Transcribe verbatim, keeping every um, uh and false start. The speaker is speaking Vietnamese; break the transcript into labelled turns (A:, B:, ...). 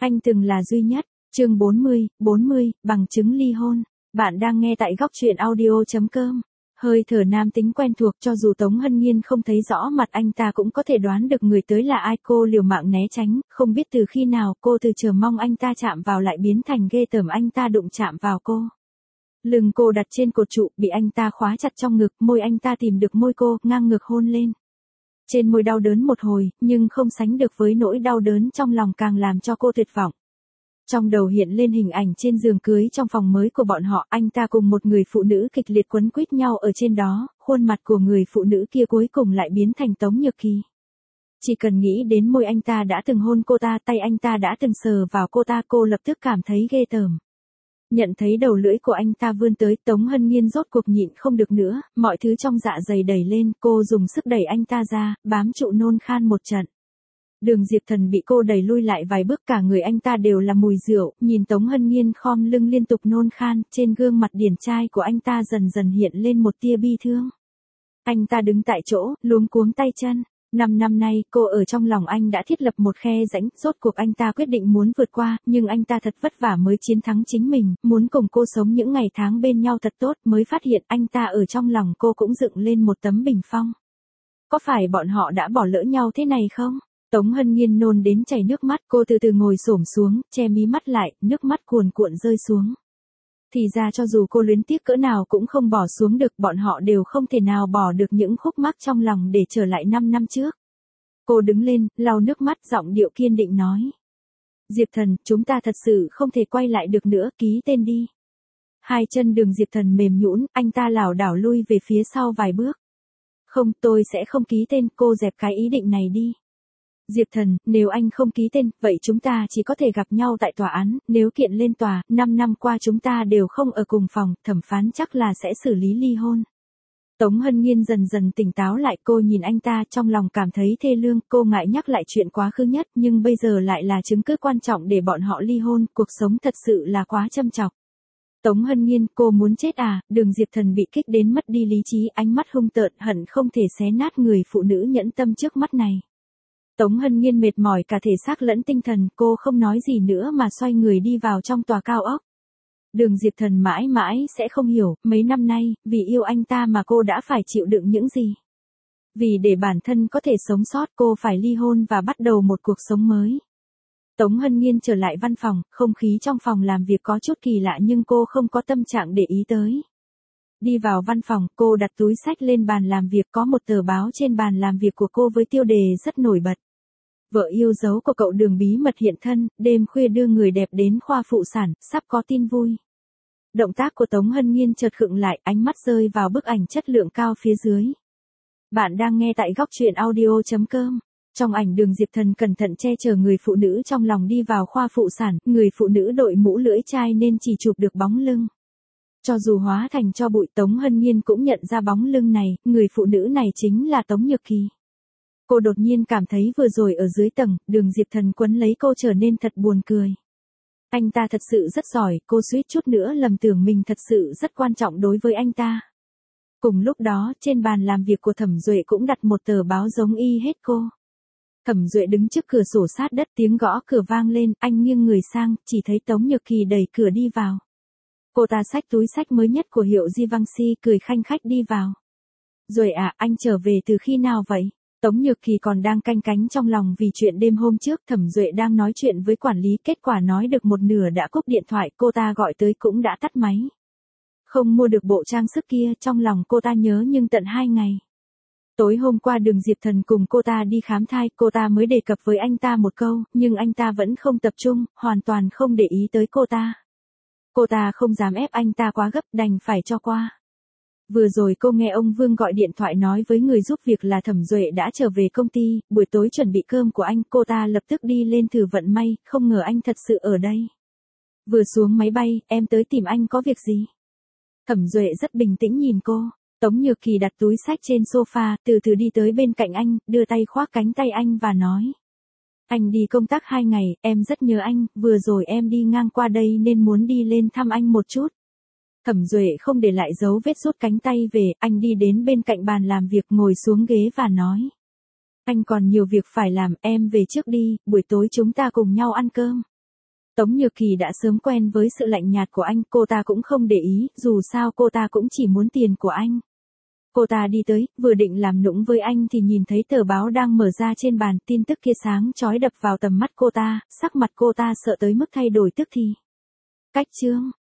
A: Anh từng là duy nhất. Chương bốn mươi, bốn mươi, bằng chứng ly hôn. Bạn đang nghe tại góc truyện audio chấm com. Hơi thở nam tính quen thuộc, cho dù Tống Hân Nhiên không thấy rõ mặt anh ta cũng có thể đoán được người tới là ai. Cô liều mạng né tránh, không biết từ khi nào cô từ chờ mong anh ta chạm vào lại biến thành ghê tởm anh ta đụng chạm vào cô. Lưng cô đặt trên cột trụ, bị anh ta khóa chặt trong ngực, môi anh ta tìm được môi cô, ngang ngực hôn lên. Trên môi đau đớn một hồi, nhưng không sánh được với nỗi đau đớn trong lòng càng làm cho cô tuyệt vọng. Trong đầu hiện lên hình ảnh trên giường cưới trong phòng mới của bọn họ, anh ta cùng một người phụ nữ kịch liệt quấn quýt nhau ở trên đó, khuôn mặt của người phụ nữ kia cuối cùng lại biến thành Tống Nhược Kỳ. Chỉ cần nghĩ đến môi anh ta đã từng hôn cô ta, tay anh ta đã từng sờ vào cô ta, cô lập tức cảm thấy ghê tởm. Nhận thấy đầu lưỡi của anh ta vươn tới, Tống Hân Nhiên rốt cuộc nhịn không được nữa, mọi thứ trong dạ dày đẩy lên, cô dùng sức đẩy anh ta ra, bám trụ nôn khan một trận. Đường Diệp Thần bị cô đẩy lui lại vài bước, cả người anh ta đều là mùi rượu, nhìn Tống Hân Nhiên khom lưng liên tục nôn khan, trên gương mặt điển trai của anh ta dần dần hiện lên một tia bi thương. Anh ta đứng tại chỗ, luống cuống tay chân. Năm năm nay, cô ở trong lòng anh đã thiết lập một khe rãnh, rốt cuộc anh ta quyết định muốn vượt qua, nhưng anh ta thật vất vả mới chiến thắng chính mình, muốn cùng cô sống những ngày tháng bên nhau thật tốt, mới phát hiện anh ta ở trong lòng cô cũng dựng lên một tấm bình phong. Có phải bọn họ đã bỏ lỡ nhau thế này không? Tống Hân Nhiên nôn đến chảy nước mắt, cô từ từ ngồi xổm xuống, che mí mắt lại, nước mắt cuồn cuộn rơi xuống. Thì ra cho dù cô luyến tiếc cỡ nào cũng không bỏ xuống được, bọn họ đều không thể nào bỏ được những khúc mắc trong lòng để trở lại năm năm trước. Cô đứng lên, lau nước mắt, giọng điệu kiên định nói. Diệp Thần, chúng ta thật sự không thể quay lại được nữa, ký tên đi. Hai chân Đường Diệp Thần mềm nhũn, anh ta lảo đảo lui về phía sau vài bước. Không, tôi sẽ không ký tên, cô dẹp cái ý định này đi. Diệp Thần, nếu anh không ký tên, vậy chúng ta chỉ có thể gặp nhau tại tòa án, nếu kiện lên tòa, năm năm qua chúng ta đều không ở cùng phòng, thẩm phán chắc là sẽ xử lý ly hôn. Tống Hân Nhiên dần dần tỉnh táo lại, cô nhìn anh ta trong lòng cảm thấy thê lương, cô ngại nhắc lại chuyện quá khứ nhất, nhưng bây giờ lại là chứng cứ quan trọng để bọn họ ly hôn, cuộc sống thật sự là quá châm chọc. Tống Hân Nhiên, cô muốn chết à? Đường Diệp Thần bị kích đến mất đi lý trí, ánh mắt hung tợn, hận không thể xé nát người phụ nữ nhẫn tâm trước mắt này. Tống Hân Nhiên mệt mỏi cả thể xác lẫn tinh thần, cô không nói gì nữa mà xoay người đi vào trong tòa cao ốc. Đường Diệp Thần mãi mãi sẽ không hiểu, mấy năm nay, vì yêu anh ta mà cô đã phải chịu đựng những gì. Vì để bản thân có thể sống sót, cô phải ly hôn và bắt đầu một cuộc sống mới. Tống Hân Nhiên trở lại văn phòng, không khí trong phòng làm việc có chút kỳ lạ nhưng cô không có tâm trạng để ý tới. Đi vào văn phòng, cô đặt túi sách lên bàn làm việc, có một tờ báo trên bàn làm việc của cô với tiêu đề rất nổi bật. Vợ yêu dấu của cậu Đường bí mật hiện thân, đêm khuya đưa người đẹp đến khoa phụ sản, sắp có tin vui. Động tác của Tống Hân Nhiên chợt khựng lại, ánh mắt rơi vào bức ảnh chất lượng cao phía dưới. Bạn đang nghe tại góc truyện audio chấm com. Trong ảnh Đường Diệp Thần cẩn thận che chở người phụ nữ trong lòng đi vào khoa phụ sản, người phụ nữ đội mũ lưỡi chai nên chỉ chụp được bóng lưng. Cho dù hóa thành cho bụi, Tống Hân Nhiên cũng nhận ra bóng lưng này, người phụ nữ này chính là Tống Nhược Kỳ. Cô đột nhiên cảm thấy vừa rồi ở dưới tầng, Đường Diệp Thần quấn lấy cô trở nên thật buồn cười. Anh ta thật sự rất giỏi, cô suýt chút nữa lầm tưởng mình thật sự rất quan trọng đối với anh ta. Cùng lúc đó, trên bàn làm việc của Thẩm Duệ cũng đặt một tờ báo giống y hết cô. Thẩm Duệ đứng trước cửa sổ sát đất, tiếng gõ cửa vang lên, anh nghiêng người sang, chỉ thấy Tống Nhược Kỳ đẩy cửa đi vào. Cô ta xách túi sách mới nhất của hiệu Givenchy, cười khanh khách đi vào. Rồi à, anh trở về từ khi nào vậy? Tống Nhược Kỳ còn đang canh cánh trong lòng vì chuyện đêm hôm trước, Thẩm Duệ đang nói chuyện với quản lý, kết quả nói được một nửa đã cúp điện thoại, cô ta gọi tới cũng đã tắt máy. Không mua được bộ trang sức kia, trong lòng cô ta nhớ nhưng tận hai ngày. Tối hôm qua Đường Diệp Thần cùng cô ta đi khám thai, cô ta mới đề cập với anh ta một câu, nhưng anh ta vẫn không tập trung, hoàn toàn không để ý tới cô ta. Cô ta không dám ép anh ta quá gấp, đành phải cho qua. Vừa rồi cô nghe ông Vương gọi điện thoại nói với người giúp việc là Thẩm Duệ đã trở về công ty, buổi tối chuẩn bị cơm của anh, cô ta lập tức đi lên thử vận may, không ngờ anh thật sự ở đây. Vừa xuống máy bay, em tới tìm anh có việc gì? Thẩm Duệ rất bình tĩnh nhìn cô. Tống Nhược Kỳ đặt túi sách trên sofa, từ từ đi tới bên cạnh anh, đưa tay khoác cánh tay anh và nói. Anh đi công tác hai ngày, em rất nhớ anh, vừa rồi em đi ngang qua đây nên muốn đi lên thăm anh một chút. Thẩm Duệ không để lại dấu vết rút cánh tay về, anh đi đến bên cạnh bàn làm việc ngồi xuống ghế và nói. Anh còn nhiều việc phải làm, em về trước đi, buổi tối chúng ta cùng nhau ăn cơm. Tống Nhược Kỳ đã sớm quen với sự lạnh nhạt của anh, cô ta cũng không để ý, dù sao cô ta cũng chỉ muốn tiền của anh. Cô ta đi tới, vừa định làm nũng với anh thì nhìn thấy tờ báo đang mở ra trên bàn, tin tức kia sáng chói đập vào tầm mắt cô ta, sắc mặt cô ta sợ tới mức thay đổi tức thì. Cách chương